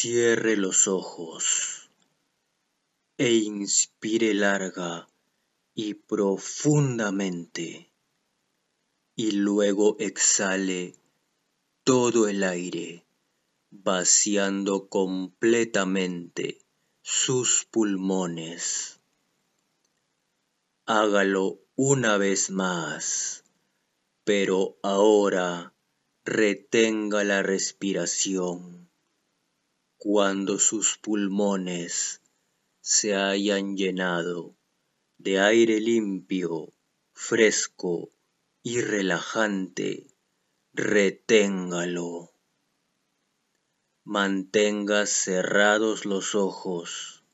Cierre los ojos e inspire larga y profundamente y luego exhale todo el aire, vaciando completamente sus pulmones. Hágalo una vez más, pero ahora retenga la respiración. Cuando sus pulmones se hayan llenado de aire limpio, fresco y relajante, reténgalo. Mantenga cerrados los ojos.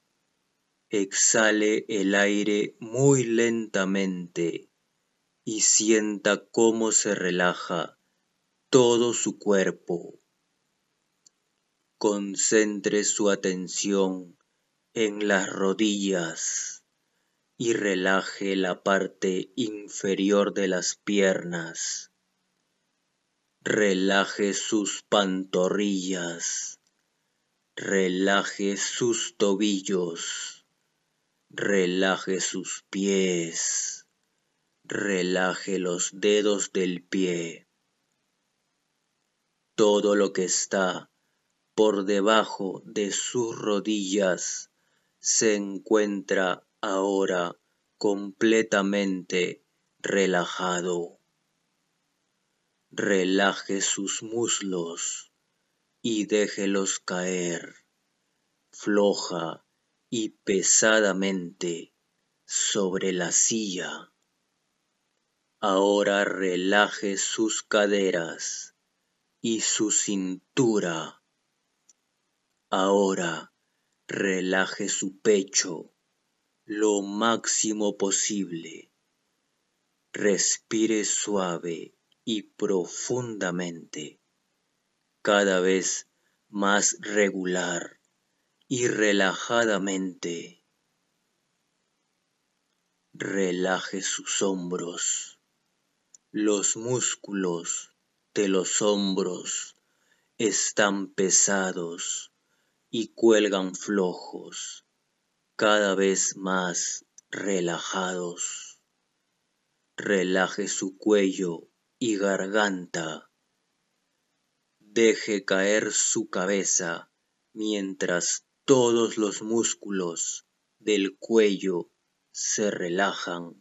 Exhale el aire muy lentamente y sienta cómo se relaja todo su cuerpo. Concentre su atención en las rodillas y relaje la parte inferior de las piernas. Relaje sus pantorrillas. Relaje sus tobillos. Relaje sus pies. Relaje los dedos del pie. Todo lo que está por debajo de sus rodillas se encuentra ahora completamente relajado. Relaje sus muslos y déjelos caer floja y pesadamente sobre la silla. Ahora relaje sus caderas y su cintura. Ahora relaje su pecho lo máximo posible. Respire suave y profundamente, cada vez más regular y relajadamente. Relaje sus hombros. Los músculos de los hombros están pesados y cuelgan flojos, cada vez más relajados. Relaje su cuello y garganta. Deje caer su cabeza mientras todos los músculos del cuello se relajan.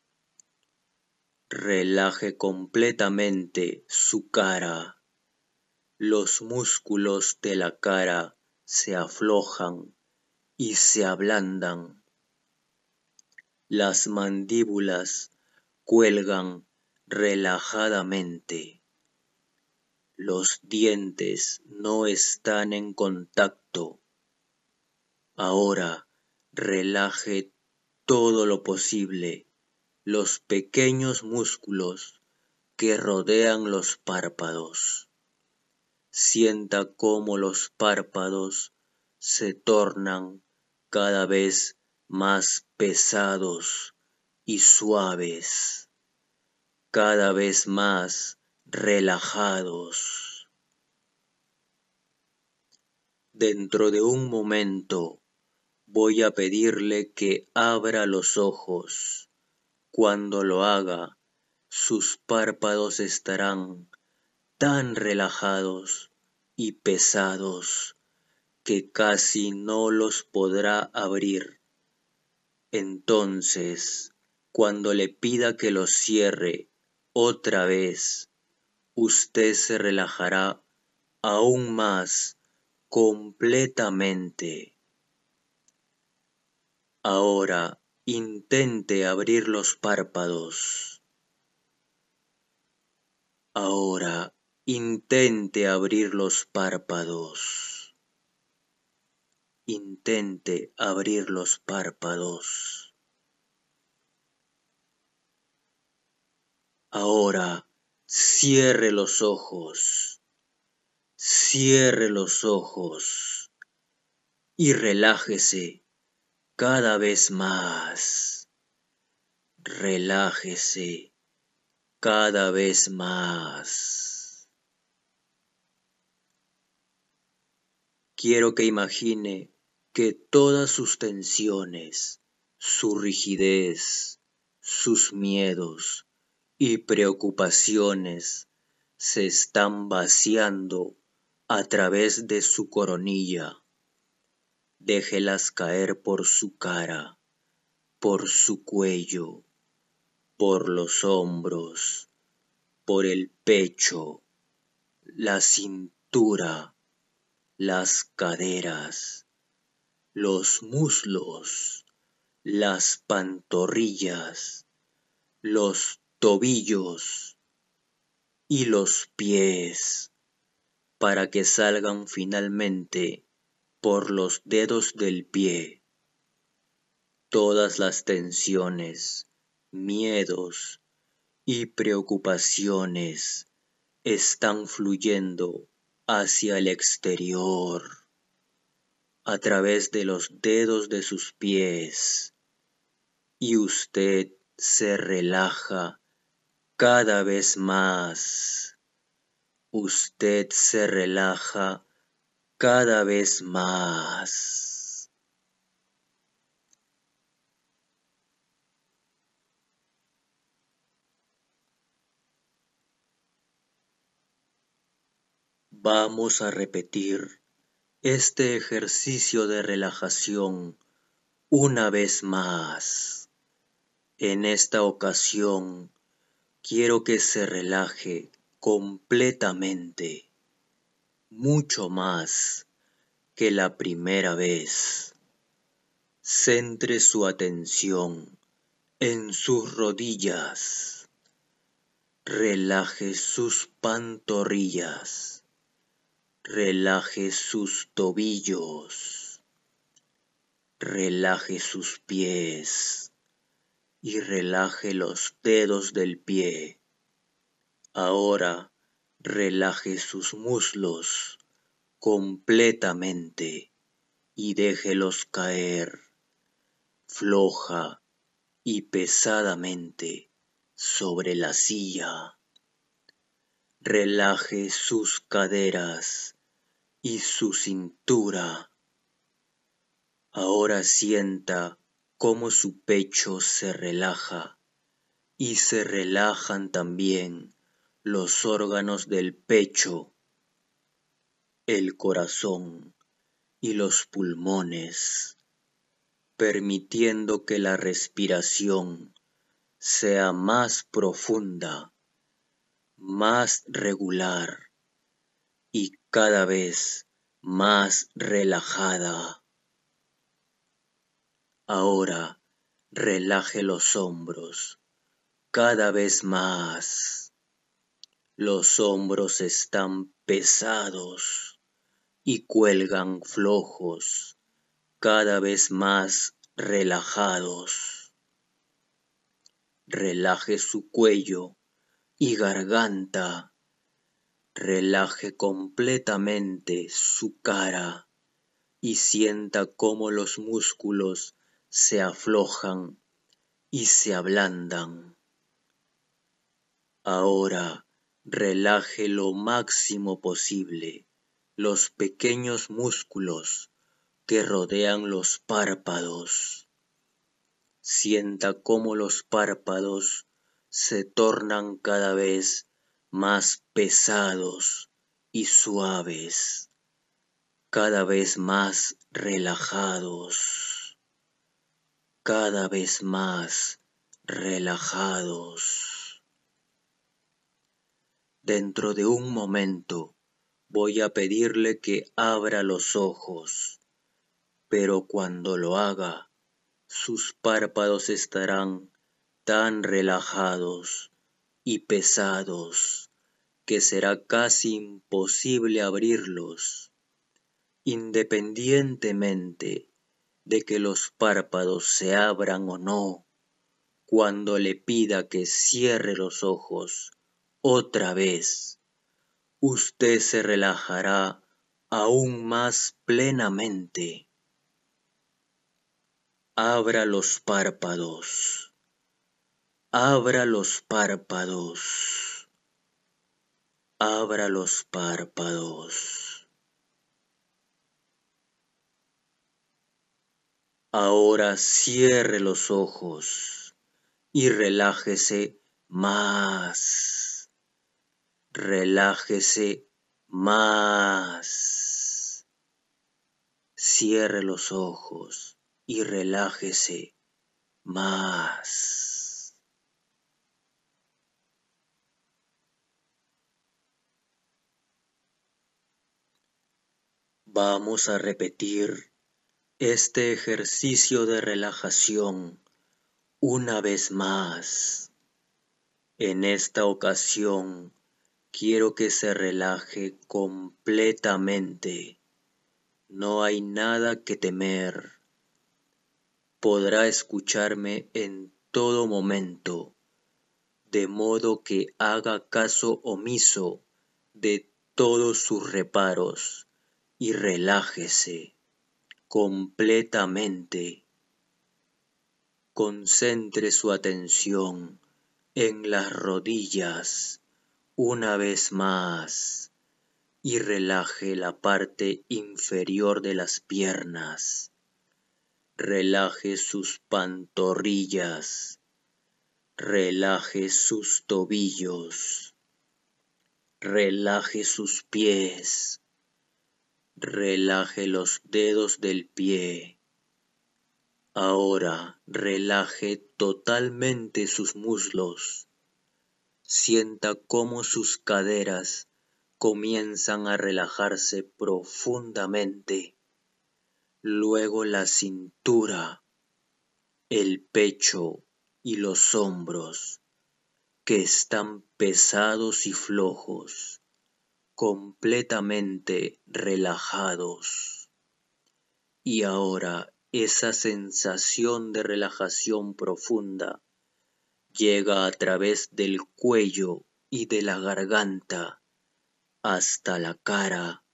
Relaje completamente su cara. Los músculos de la cara se aflojan y se ablandan. Las mandíbulas cuelgan relajadamente. Los dientes no están en contacto. Ahora relaje todo lo posible los pequeños músculos que rodean los párpados. Sienta cómo los párpados se tornan cada vez más pesados y suaves, cada vez más relajados. Dentro de un momento voy a pedirle que abra los ojos. Cuando lo haga, sus párpados estarán tan relajados y pesados que casi no los podrá abrir. Entonces, cuando le pida que los cierre otra vez, usted se relajará aún más completamente. Ahora intente abrir los párpados. Ahora intente abrir los párpados. Intente abrir los párpados. Ahora cierre los ojos. Cierre los ojos y relájese cada vez más. Relájese cada vez más. quiero que imagine que todas sus tensiones, su rigidez, sus miedos y preocupaciones se están vaciando a través de su coronilla. Déjelas caer por su cara, por su cuello, por los hombros, por el pecho, la cintura, las caderas, los muslos, las pantorrillas, los tobillos y los pies, para que salgan finalmente por los dedos del pie todas las tensiones, miedos y preocupaciones están fluyendo hacia el exterior, a través de los dedos de sus pies, y usted se relaja cada vez más. Usted se relaja cada vez más. Vamos a repetir este ejercicio de relajación una vez más. En esta ocasión quiero que se relaje completamente, mucho más que la primera vez. Centre su atención en sus rodillas. Relaje sus pantorrillas. Relaje sus tobillos. Relaje sus pies y relaje los dedos del pie. Ahora relaje sus muslos completamente y déjelos caer floja y pesadamente sobre la silla. Relaje sus caderas y su cintura. Ahora sienta cómo su pecho se relaja y se relajan también los órganos del pecho, el corazón y los pulmones, permitiendo que la respiración sea más profunda, más regular y cada vez más relajada. Ahora relaje los hombros cada vez más. Los hombros están pesados y cuelgan flojos, cada vez más relajados. Relaje su cuello y garganta. Relaje completamente su cara y sienta cómo los músculos se aflojan y se ablandan. Ahora relaje lo máximo posible los pequeños músculos que rodean los párpados. Sienta cómo los párpados se tornan cada vez más pesados y suaves, cada vez más relajados, cada vez más relajados. Dentro de un momento voy a pedirle que abra los ojos, pero cuando lo haga, sus párpados estarán tan relajados y pesados que será casi imposible abrirlos, independientemente de que los párpados se abran o no. Cuando le pida que cierre los ojos otra vez, usted se relajará aún más plenamente. Abra los párpados. Abra los párpados. Abra los párpados. Ahora cierre los ojos y relájese más. Relájese más. Cierre los ojos y relájese más. Vamos a repetir este ejercicio de relajación una vez más. En esta ocasión quiero que se relaje completamente. No hay nada que temer. Podrá escucharme en todo momento, de modo que haga caso omiso de todos sus reparos y relájese completamente. Concentre su atención en las rodillas una vez más y relaje la parte inferior de las piernas. Relaje sus pantorrillas, relaje sus tobillos, relaje sus pies, relaje los dedos del pie. Ahora relaje totalmente sus muslos. Sienta cómo sus caderas comienzan a relajarse profundamente. Luego la cintura, el pecho y los hombros, que están pesados y flojos, completamente relajados. Y ahora esa sensación de relajación profunda llega a través del cuello y de la garganta hasta la cara.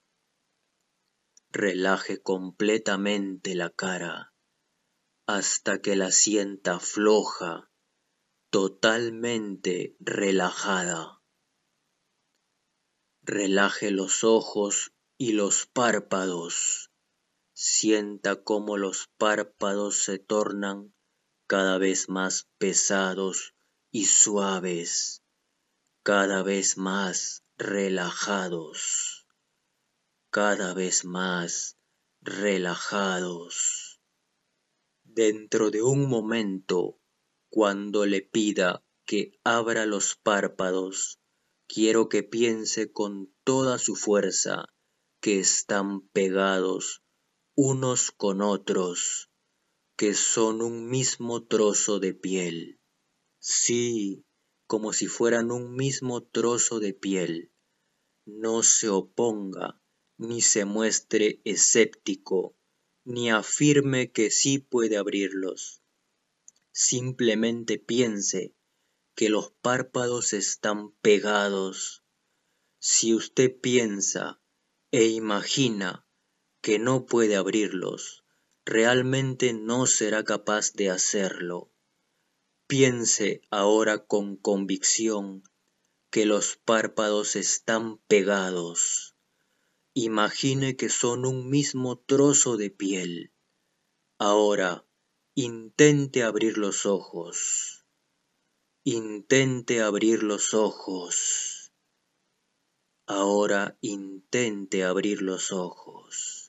Relaje completamente la cara hasta que la sienta floja, totalmente relajada. Relaje los ojos y los párpados. Sienta cómo los párpados se tornan cada vez más pesados y suaves, cada vez más relajados, cada vez más relajados. Dentro de un momento, cuando le pida que abra los párpados, quiero que piense con toda su fuerza que están pegados unos con otros, que son un mismo trozo de piel. Sí, como si fueran un mismo trozo de piel. No se oponga, ni se muestre escéptico, ni afirme que sí puede abrirlos. Simplemente piense que los párpados están pegados. Si usted piensa e imagina que no puede abrirlos, realmente no será capaz de hacerlo. Piense ahora con convicción que los párpados están pegados. Imagine que son un mismo trozo de piel. Ahora, intente abrir los ojos. Intente abrir los ojos. Ahora intente abrir los ojos.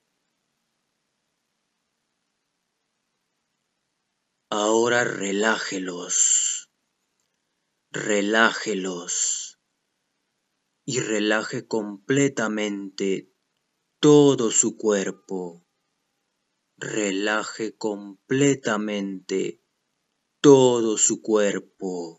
Ahora relájelos. Relájelos. Y relaje completamente todo su cuerpo. Relaje completamente todo su cuerpo.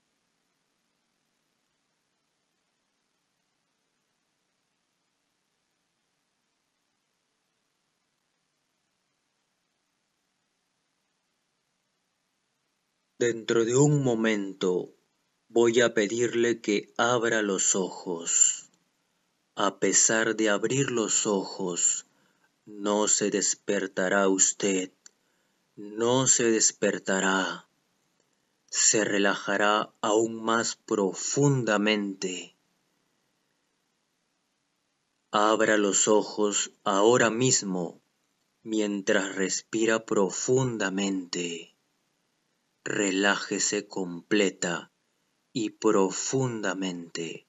Dentro de un momento voy a pedirle que abra los ojos. A pesar de abrir los ojos, no se despertará usted, no se despertará, se relajará aún más profundamente. Abra los ojos ahora mismo mientras respira profundamente. Relájese completa y profundamente.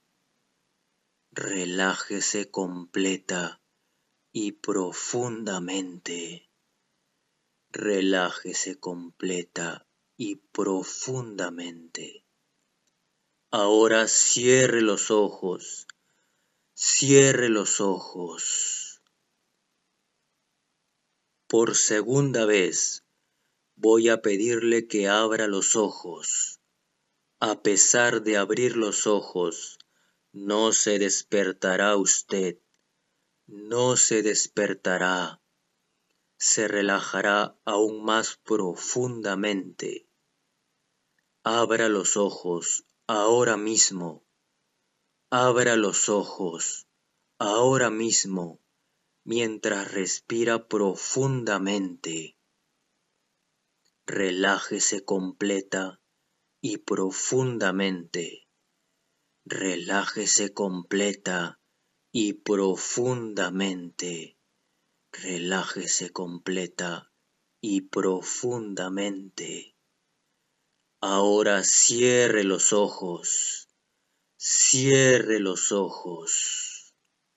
Relájese completa y profundamente. Relájese completa y profundamente. Ahora cierre los ojos. Cierre los ojos. Por segunda vez voy a pedirle que abra los ojos. A pesar de abrir los ojos, no se despertará usted. No se despertará. Se relajará aún más profundamente. Abra los ojos ahora mismo. Abra los ojos ahora mismo mientras respira profundamente. Relájese completa y profundamente. Relájese completa y profundamente. Relájese completa y profundamente. Ahora cierre los ojos. Cierre los ojos.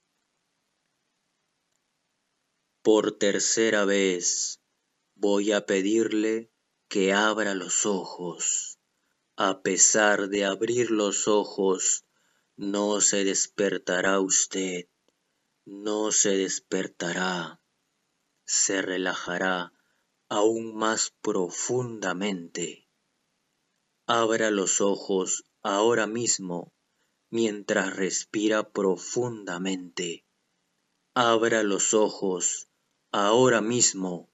Por tercera vez voy a pedirle que abra los ojos. A pesar de abrir los ojos, no se despertará usted. No se despertará. Se relajará aún más profundamente. Abra los ojos ahora mismo mientras respira profundamente. Abra los ojos ahora mismo.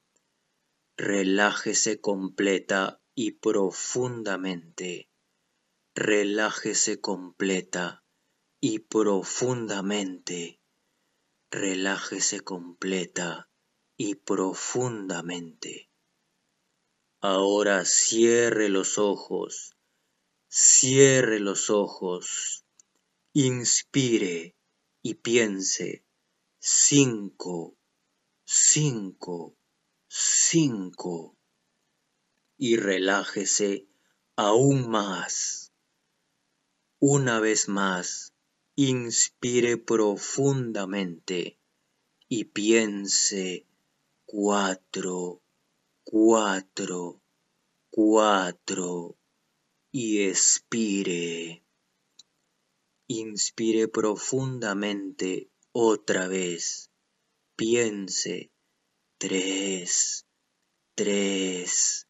Relájese completa y profundamente. Relájese completa y profundamente. Relájese completa y profundamente. Ahora cierre los ojos. Cierre los ojos. Inspire y piense. 5, 5, 5. Y relájese aún más. Una vez más, inspire profundamente y piense 4, 4, 4 y expire. Inspire profundamente otra vez. Piense 3, 3,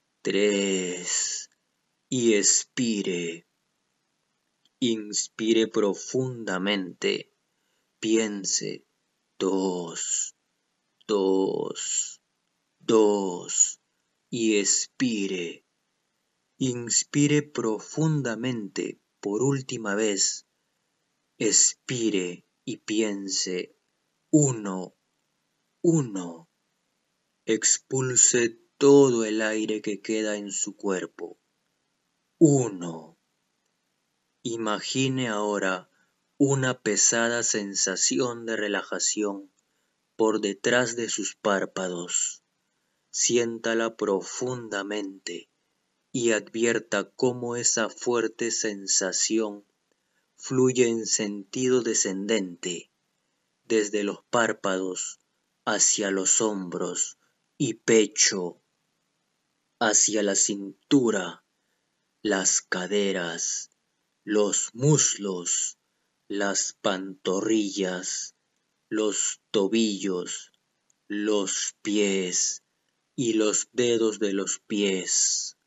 3 y expire. Inspire profundamente. Piense 2, 2, 2 y expire. Inspire profundamente por última vez. Expire y piense 1, 1. Expulse todo el aire que queda en su cuerpo. 1. Imagine ahora una pesada sensación de relajación por detrás de sus párpados. Siéntala profundamente y advierta cómo esa fuerte sensación fluye en sentido descendente desde los párpados hacia los hombros y pecho, hacia la cintura, las caderas, los muslos, las pantorrillas, los tobillos, los pies y los dedos de los pies.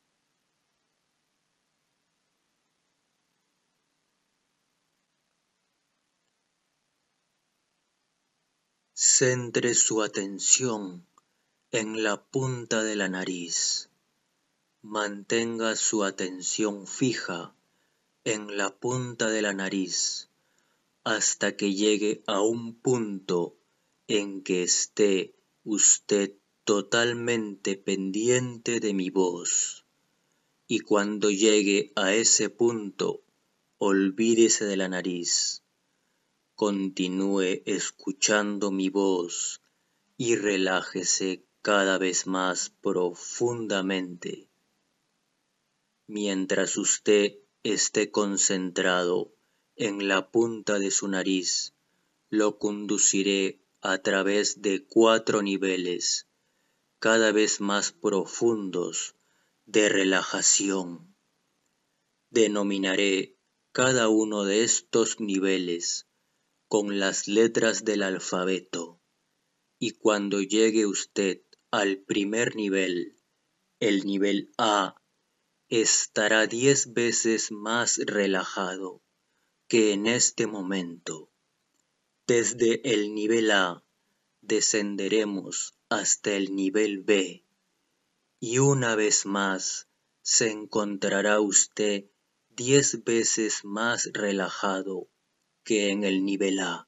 Centre su atención en la punta de la nariz. Mantenga su atención fija en la punta de la nariz hasta que llegue a un punto en que esté usted totalmente pendiente de mi voz. Y cuando llegue a ese punto, olvídese de la nariz. Continúe escuchando mi voz y relájese cada vez más profundamente. Mientras usted esté concentrado en la punta de su nariz, lo conduciré a través de 4 niveles cada vez más profundos de relajación. Denominaré cada uno de estos niveles con las letras del alfabeto, y cuando llegue usted al primer nivel, el nivel A, estará 10 veces más relajado que en este momento. Desde el nivel A descenderemos hasta el nivel B y una vez más se encontrará usted 10 veces más relajado que en el nivel A.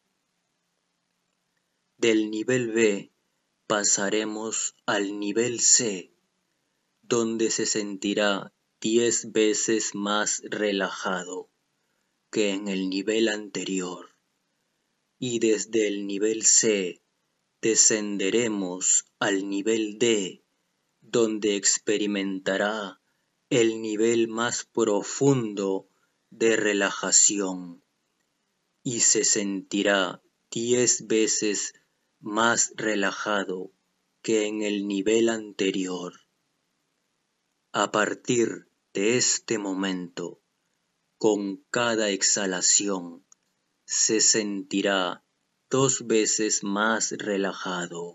Del nivel B pasaremos al nivel C, donde se sentirá 10 veces más relajado que en el nivel anterior. Y desde el nivel C descenderemos al nivel D, donde experimentará el nivel más profundo de relajación y se sentirá 10 veces más relajado que en el nivel anterior. A partir de este momento, con cada exhalación, se sentirá 2 veces más relajado,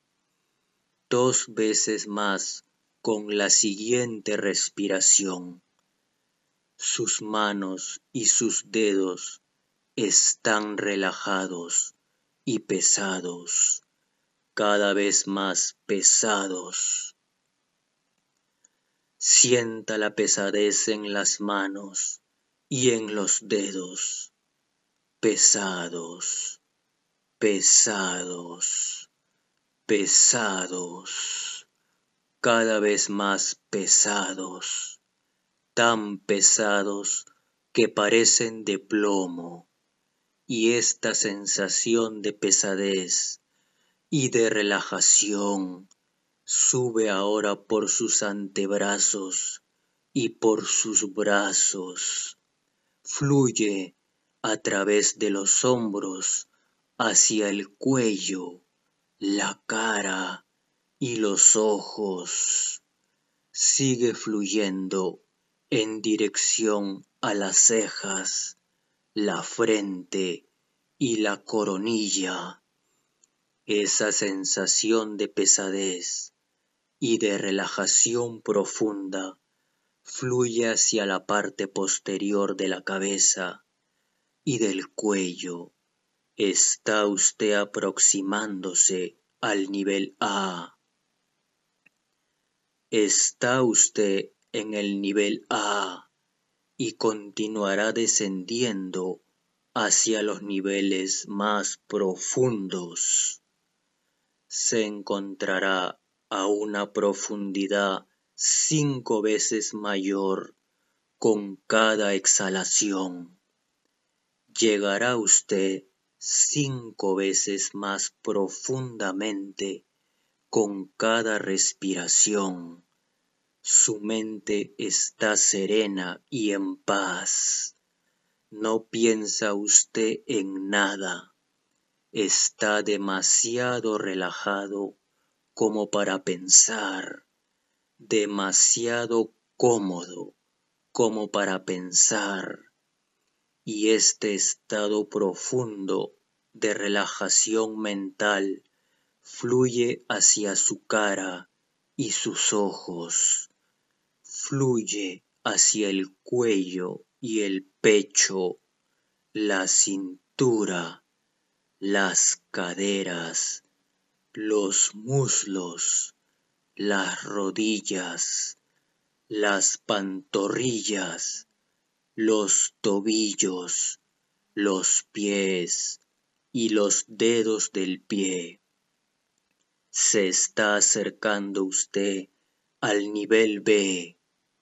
2 veces más con la siguiente respiración. Sus manos y sus dedos están relajados y pesados, cada vez más pesados. Sienta la pesadez en las manos y en los dedos, pesados, pesados, pesados, cada vez más pesados, tan pesados que parecen de plomo, y esta sensación de pesadez y de relajación sube ahora por sus antebrazos y por sus brazos, fluye a través de los hombros hacia el cuello, la cara y los ojos. Sigue fluyendo en dirección a las cejas, la frente y la coronilla. Esa sensación de pesadez y de relajación profunda fluye hacia la parte posterior de la cabeza y del cuello. Está usted aproximándose al nivel A. Está usted en el nivel A y continuará descendiendo hacia los niveles más profundos. Se encontrará a una profundidad 5 veces mayor con cada exhalación. Llegará usted 5 veces más profundamente con cada respiración. Su mente está serena y en paz. No piensa usted en nada. Está demasiado relajado como para pensar, demasiado cómodo como para pensar, y este estado profundo de relajación mental fluye hacia su cara y sus ojos, fluye hacia el cuello y el pecho, la cintura, las caderas, los muslos, las rodillas, las pantorrillas, los tobillos, los pies y los dedos del pie. Se está acercando usted al nivel B.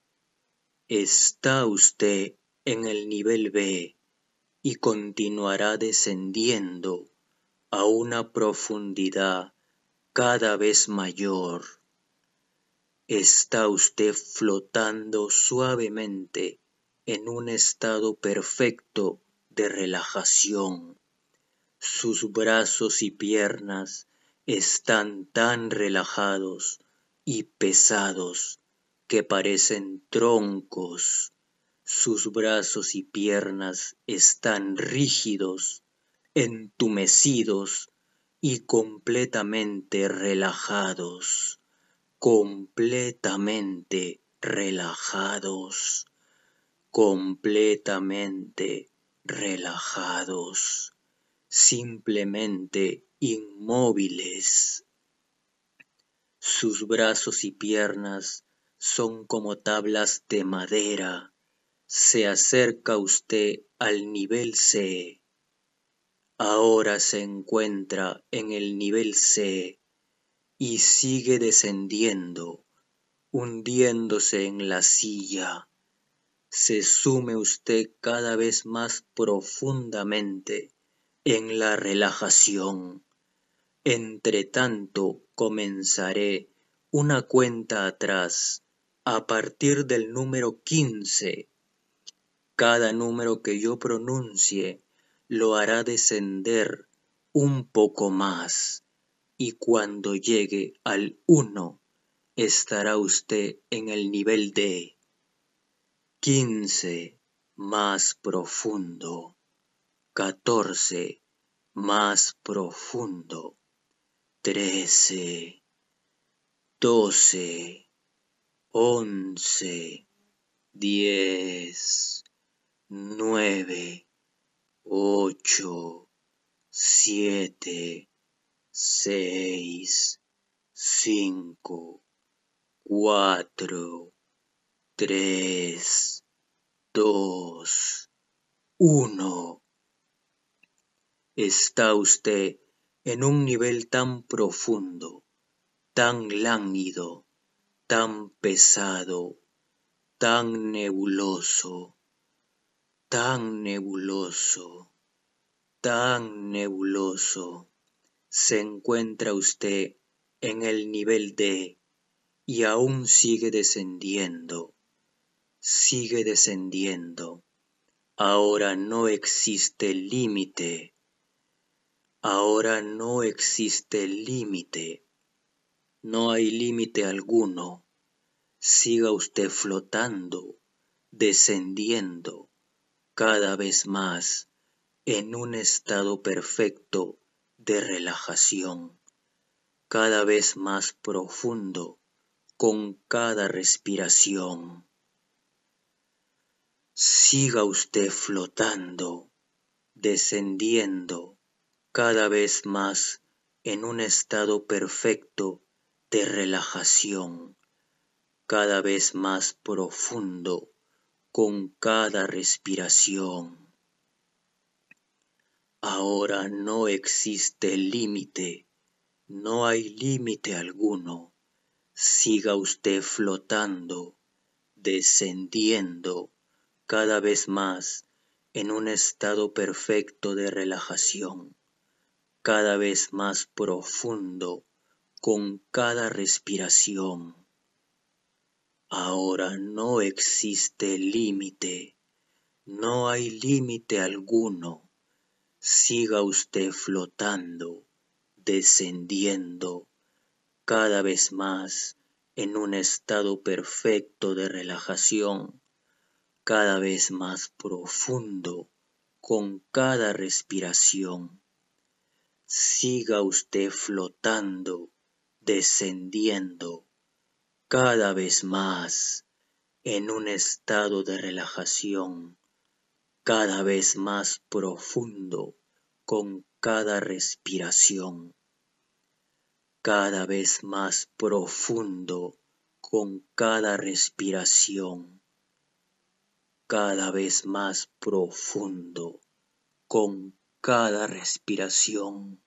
Está usted en el nivel B y continuará descendiendo a una profundidad cada vez mayor. Está usted flotando suavemente en un estado perfecto de relajación. Sus brazos y piernas están tan relajados y pesados que parecen troncos. Sus brazos y piernas están rígidos, entumecidos y completamente relajados. Completamente relajados, completamente relajados, simplemente inmóviles. Sus brazos y piernas son como tablas de madera. Se acerca usted al nivel C. Ahora se encuentra en el nivel C y sigue descendiendo, hundiéndose en la silla. Se sume usted cada vez más profundamente en la relajación. Entretanto, comenzaré una cuenta atrás a partir del número 15. Cada número que yo pronuncie lo hará descender un poco más, y cuando llegue al 1, estará usted en el nivel de 15, más profundo, 14, más profundo, 13, 12, 11, 10, 9, 8, 7, 6, 5, 4, 3, 2, 1. Está usted en un nivel tan profundo, tan lánguido, tan pesado, tan nebuloso, tan nebuloso, tan nebuloso. Se encuentra usted en el nivel D y aún sigue descendiendo, sigue descendiendo. Ahora no existe límite. Ahora no existe límite. No hay límite alguno. Siga usted flotando, descendiendo cada vez más en un estado perfecto de relajación, cada vez más profundo con cada respiración. Siga usted flotando, descendiendo cada vez más en un estado perfecto de relajación, cada vez más profundo con cada respiración. Ahora no existe límite, no hay límite alguno. Siga usted flotando, descendiendo cada vez más en un estado perfecto de relajación, cada vez más profundo con cada respiración. Ahora no existe límite, no hay límite alguno. Siga usted flotando, descendiendo cada vez más en un estado perfecto de relajación, cada vez más profundo con cada respiración. Siga usted flotando, descendiendo cada vez más en un estado de relajación, cada vez más profundo con cada respiración, cada vez más profundo con cada respiración, cada vez más profundo con cada respiración.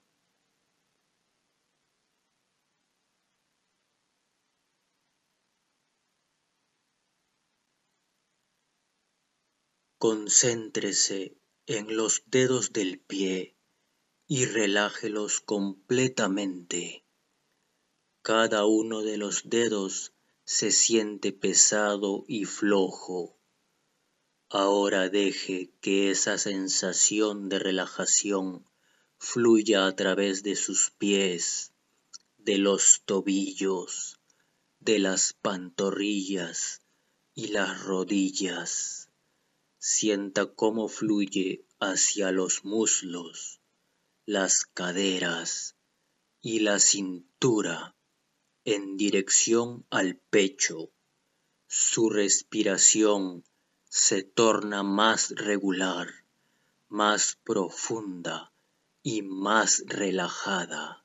Concéntrese en los dedos del pie y relájelos completamente. Cada uno de los dedos se siente pesado y flojo. Ahora deje que esa sensación de relajación fluya a través de sus pies, de los tobillos, de las pantorrillas y las rodillas. Sienta cómo fluye hacia los muslos, las caderas y la cintura en dirección al pecho. Su respiración se torna más regular, más profunda y más relajada.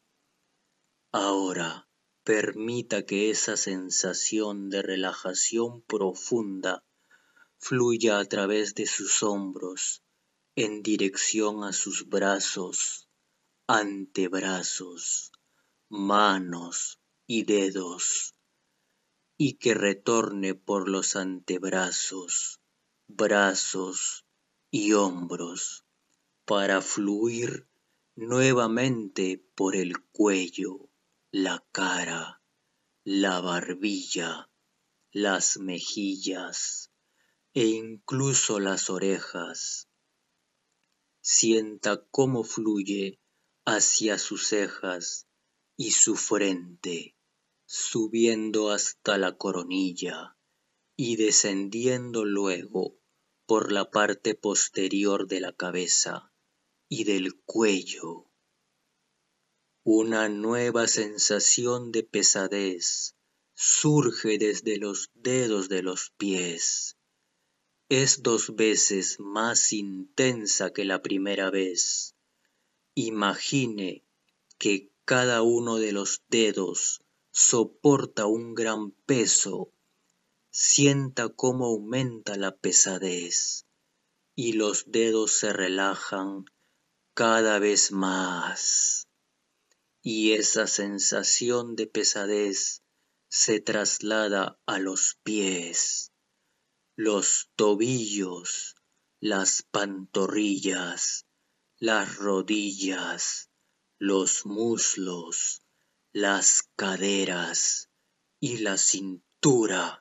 Ahora permita que esa sensación de relajación profunda fluya a través de sus hombros en dirección a sus brazos, antebrazos, manos y dedos, y que retorne por los antebrazos, brazos y hombros para fluir nuevamente por el cuello, la cara, la barbilla, las mejillas e incluso las orejas. Sienta cómo fluye hacia sus cejas y su frente, subiendo hasta la coronilla y descendiendo luego por la parte posterior de la cabeza y del cuello. Una nueva sensación de pesadez surge desde los dedos de los pies. Es 2 veces más intensa que la primera vez. Imagine que cada uno de los dedos soporta un gran peso. Sienta cómo aumenta la pesadez y los dedos se relajan cada vez más. Y esa sensación de pesadez se traslada a los pies, los tobillos, las pantorrillas, las rodillas, los muslos, las caderas y la cintura.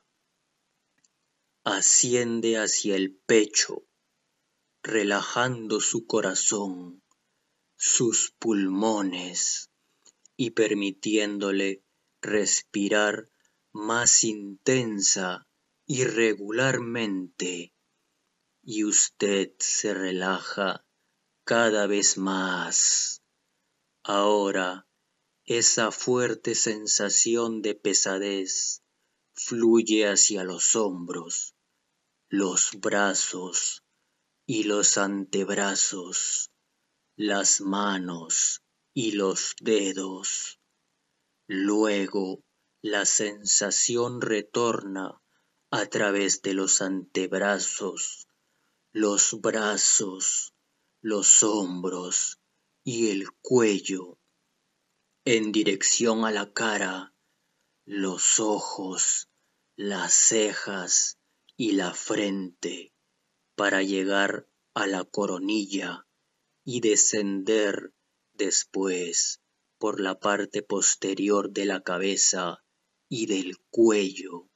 Asciende hacia el pecho, relajando su corazón, sus pulmones y permitiéndole respirar más intensa y regularmente, y usted se relaja cada vez más. Ahora esa fuerte sensación de pesadez fluye hacia los hombros, los brazos y los antebrazos, las manos y los dedos. Luego la sensación retorna a través de los antebrazos, los brazos, los hombros y el cuello, en dirección a la cara, los ojos, las cejas y la frente, para llegar a la coronilla y descender después por la parte posterior de la cabeza y del cuello.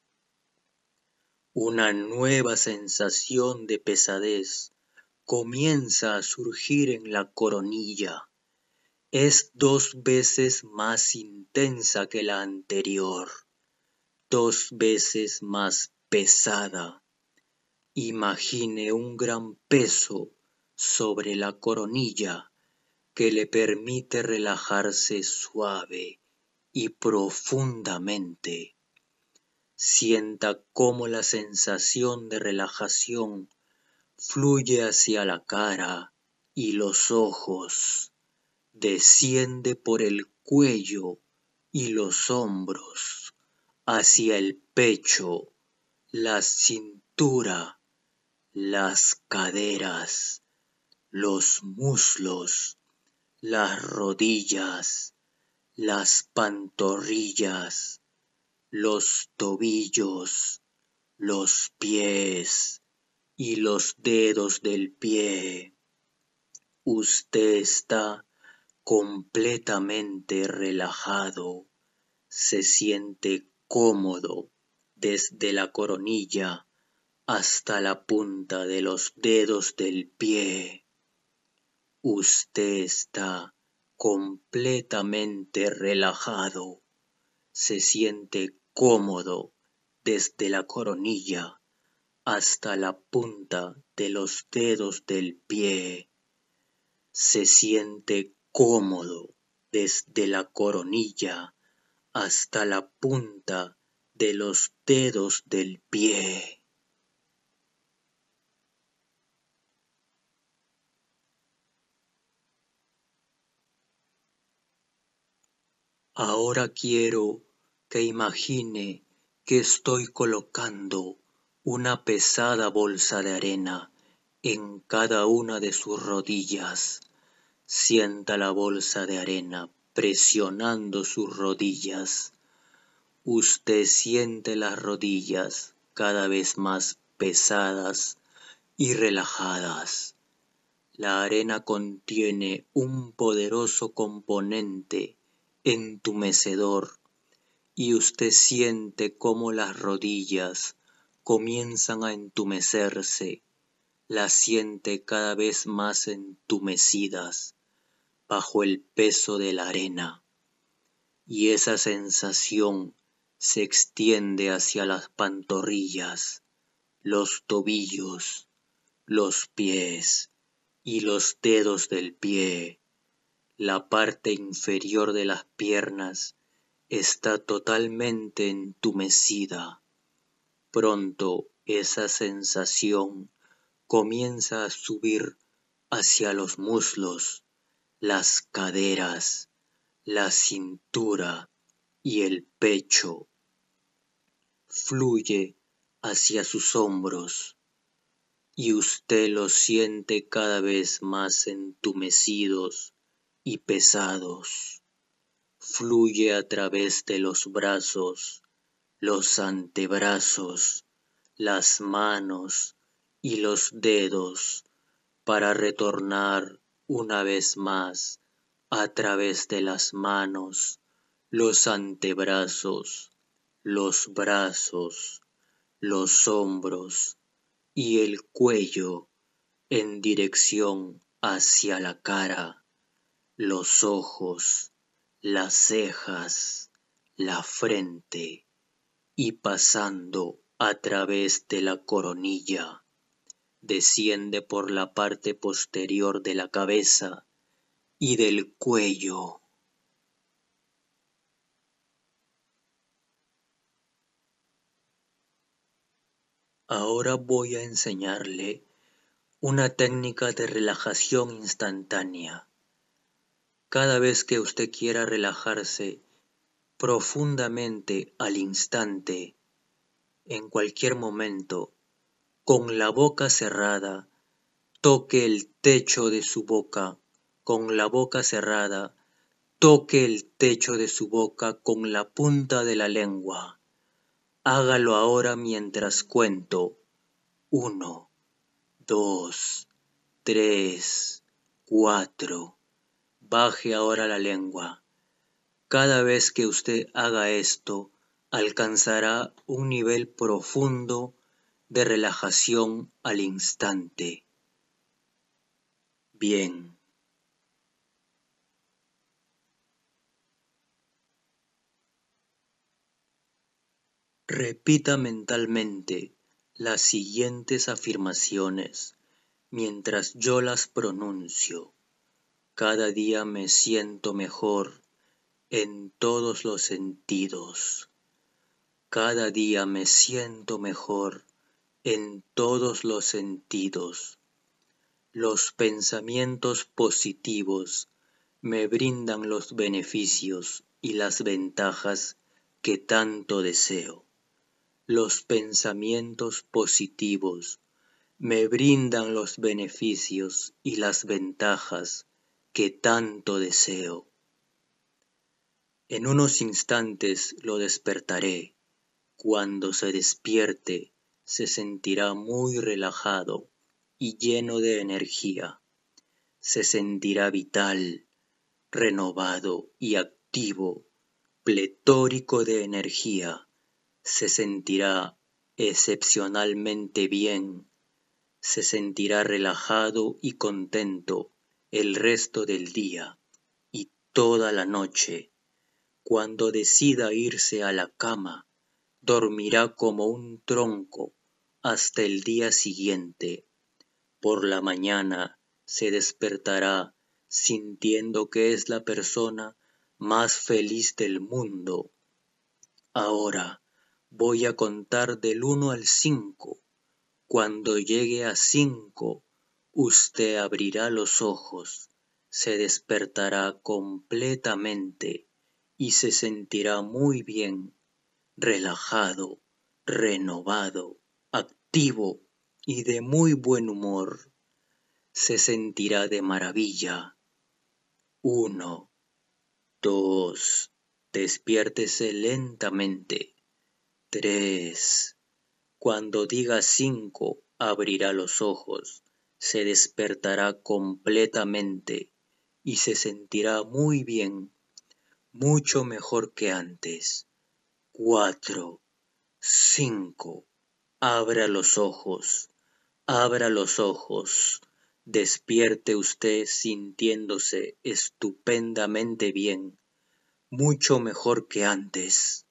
Una nueva sensación de pesadez comienza a surgir en la coronilla. Es 2 veces más intensa que la anterior, 2 veces más pesada. Imagine un gran peso sobre la coronilla que le permite relajarse suave y profundamente. Sienta cómo la sensación de relajación fluye hacia la cara y los ojos, desciende por el cuello y los hombros, hacia el pecho, la cintura, las caderas, los muslos, las rodillas, las pantorrillas, los tobillos, los pies y los dedos del pie. Usted está completamente relajado se siente cómodo desde la coronilla hasta la punta de los dedos del pie. Usted está completamente relajado. Se siente cómodo desde la coronilla hasta la punta de los dedos del pie. Se siente cómodo desde la coronilla hasta la punta de los dedos del pie. Ahora quiero que imagine que estoy colocando una pesada bolsa de arena en cada una de sus rodillas. Sienta la bolsa de arena presionando sus rodillas. Usted siente las rodillas cada vez más pesadas y relajadas. La arena contiene un poderoso componente entumecedor y usted siente cómo las rodillas comienzan a entumecerse, las siente cada vez más entumecidas bajo el peso de la arena, y esa sensación se extiende hacia las pantorrillas, los tobillos, los pies y los dedos del pie. La parte inferior de las piernas está totalmente entumecida. Pronto esa sensación comienza a subir hacia los muslos, las caderas, la cintura y el pecho. Fluye hacia sus hombros y usted los siente cada vez más entumecidos y pesados. Fluye a través de los brazos, los antebrazos, las manos y los dedos para retornar una vez más a través de las manos, los antebrazos, los brazos, los hombros y el cuello en dirección hacia la cara, los ojos, las cejas, la frente y pasando a través de la coronilla, desciende por la parte posterior de la cabeza y del cuello. Ahora voy a enseñarle una técnica de relajación instantánea. Cada vez que usted quiera relajarse profundamente al instante, en cualquier momento, con la boca cerrada, toque el techo de su boca, con la boca cerrada, toque el techo de su boca con la punta de la lengua. Hágalo ahora mientras cuento. 1, 2, 3, 4. Baje ahora la lengua. Cada vez que usted haga esto, alcanzará un nivel profundo de relajación al instante. Bien. Repita mentalmente las siguientes afirmaciones mientras yo las pronuncio. Cada día me siento mejor en todos los sentidos. Cada día me siento mejor en todos los sentidos. Los pensamientos positivos me brindan los beneficios y las ventajas que tanto deseo. Los pensamientos positivos me brindan los beneficios y las ventajas que tanto deseo. En unos instantes lo despertaré. Cuando se despierte, se sentirá muy relajado y lleno de energía. Se sentirá vital, renovado y activo pletórico de energía, se sentirá excepcionalmente bien, se sentirá relajado y contento el resto del día y toda la noche. Cuando decida irse a la cama, dormirá como un tronco hasta el día siguiente. Por la mañana se despertará sintiendo que es la persona más feliz del mundo. Ahora voy a contar del 1 al 5. Cuando llegue a 5, usted abrirá los ojos, se despertará completamente y se sentirá muy bien, relajado, renovado, activo y de muy buen humor. Se sentirá de maravilla. 1, 2, despiértese lentamente. 3, cuando diga 5, abrirá los ojos, se despertará completamente y se sentirá muy bien, mucho mejor que antes. 4, 5, abra los ojos, despierte usted sintiéndose estupendamente bien, mucho mejor que antes.